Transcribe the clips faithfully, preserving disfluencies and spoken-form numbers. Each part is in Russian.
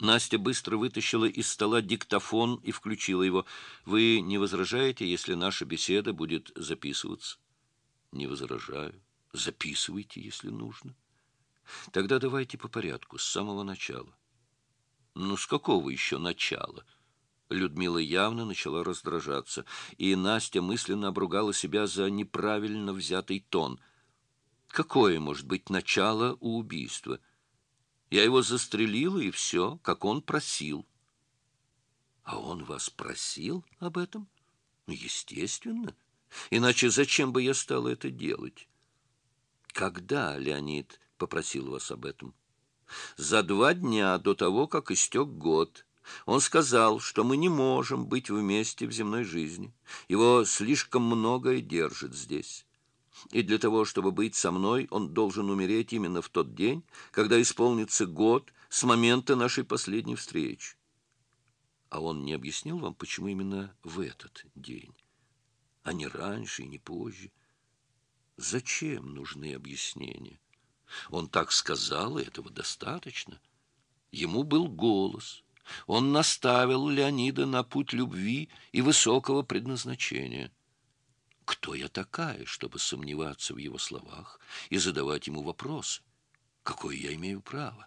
Настя быстро вытащила из стола диктофон и включила его. «Вы не возражаете, если наша беседа будет записываться?» «Не возражаю. Записывайте, если нужно. Тогда давайте по порядку, с самого начала». «Ну, с какого еще начала?» Людмила явно начала раздражаться, и Настя мысленно обругала себя за неправильно взятый тон. «Какое может быть начало у убийства? Я его застрелила, и все, как он просил». «А он вас просил об этом?» «Ну, естественно. Иначе зачем бы я стала это делать?» «Когда Леонид попросил вас об этом?» «За два дня до того, как истек год. Он сказал, что мы не можем быть вместе в земной жизни. Его слишком многое держит здесь. И для того, чтобы быть со мной, он должен умереть именно в тот день, когда исполнится год с момента нашей последней встречи». «А он не объяснил вам, почему именно в этот день, а не раньше и не позже? Зачем нужны объяснения? Он так сказал, и этого достаточно. Ему был голос. Он наставил Леонида на путь любви и высокого предназначения. Кто я такая, чтобы сомневаться в его словах и задавать ему вопросы? Какое я имею право?»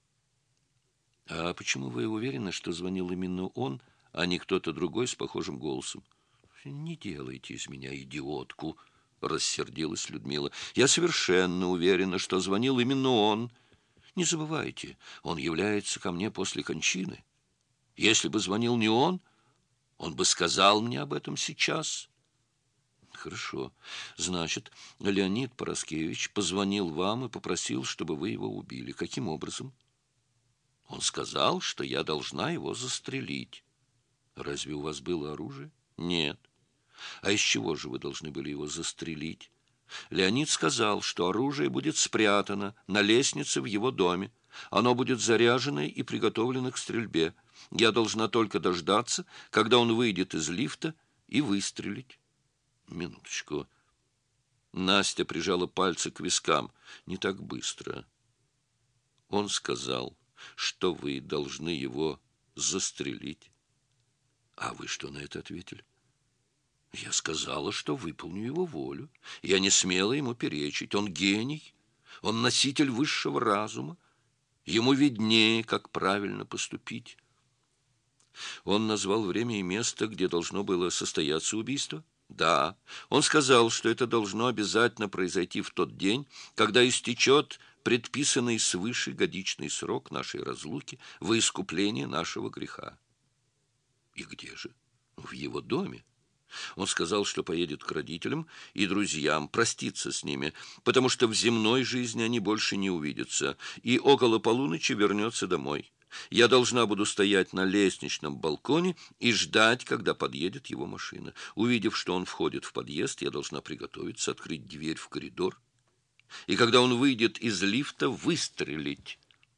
«А почему вы уверены, что звонил именно он, а не кто-то другой с похожим голосом?» «Не делайте из меня идиотку», — рассердилась Людмила. «Я совершенно уверена, что звонил именно он. Не забывайте, он является ко мне после кончины. Если бы звонил не он, он бы сказал мне об этом сейчас». «Хорошо. Значит, Леонид Пороскевич позвонил вам и попросил, чтобы вы его убили. Каким образом?» «Он сказал, что я должна его застрелить». «Разве у вас было оружие?» «Нет». «А из чего же вы должны были его застрелить?» «Леонид сказал, что оружие будет спрятано на лестнице в его доме. Оно будет заряжено и приготовлено к стрельбе. Я должна только дождаться, когда он выйдет из лифта, и выстрелить». «Минуточку». Настя прижала пальцы к вискам. «Не так быстро. Он сказал, что вы должны его застрелить. А вы что на это ответили?» «Я сказала, что выполню его волю. Я не смела ему перечить. Он гений, он носитель высшего разума. Ему виднее, как правильно поступить». «Он назвал время и место, где должно было состояться убийство?» «Да. Он сказал, что это должно обязательно произойти в тот день, когда истечет предписанный свыше годичный срок нашей разлуки во искупление нашего греха». «И где же?» «В его доме. Он сказал, что поедет к родителям и друзьям проститься с ними, потому что в земной жизни они больше не увидятся, и около полуночи вернется домой. Я должна буду стоять на лестничном балконе и ждать, когда подъедет его машина. Увидев, что он входит в подъезд, я должна приготовиться, открыть дверь в коридор. И когда он выйдет из лифта, выстрелить».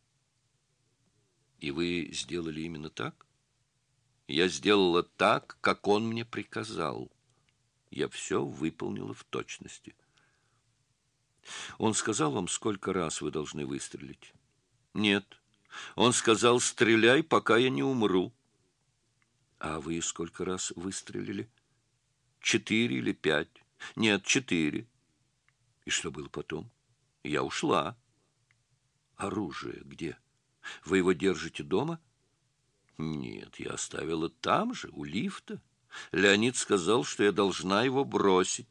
«И вы сделали именно так?» «Я сделала так, как он мне приказал. Я все выполнила в точности». «Он сказал вам, сколько раз вы должны выстрелить?» «Нет. Он сказал, стреляй, пока я не умру». «А вы сколько раз выстрелили?» «Четыре или пять?» «Нет, четыре». «И что было потом?» «Я ушла». «Оружие где? Вы его держите дома?» «Нет, я оставила там же, у лифта. Леонид сказал, что я должна его бросить».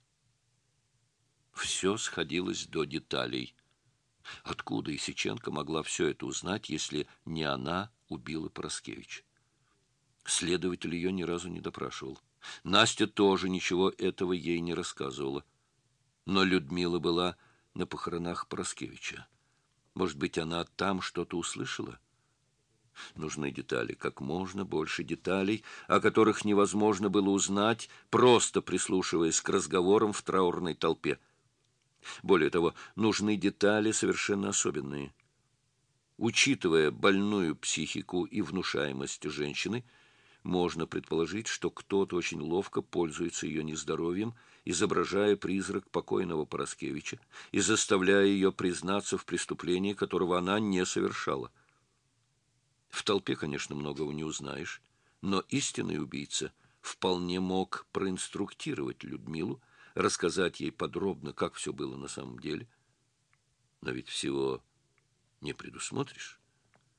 Все сходилось до деталей. Откуда Исиченко могла все это узнать, если не она убила Пороскевича? Следователь ее ни разу не допрашивал. Настя тоже ничего этого ей не рассказывала. Но Людмила была на похоронах Пороскевича. Может быть, она там что-то услышала? Нужны детали, как можно больше деталей, о которых невозможно было узнать, просто прислушиваясь к разговорам в траурной толпе. Более того, нужны детали совершенно особенные. Учитывая больную психику и внушаемость женщины, можно предположить, что кто-то очень ловко пользуется ее нездоровьем, изображая призрак покойного Пороскевича и заставляя ее признаться в преступлении, которого она не совершала. В толпе, конечно, многого не узнаешь, но истинный убийца вполне мог проинструктировать Людмилу, рассказать ей подробно, как все было на самом деле. Но ведь всего не предусмотришь.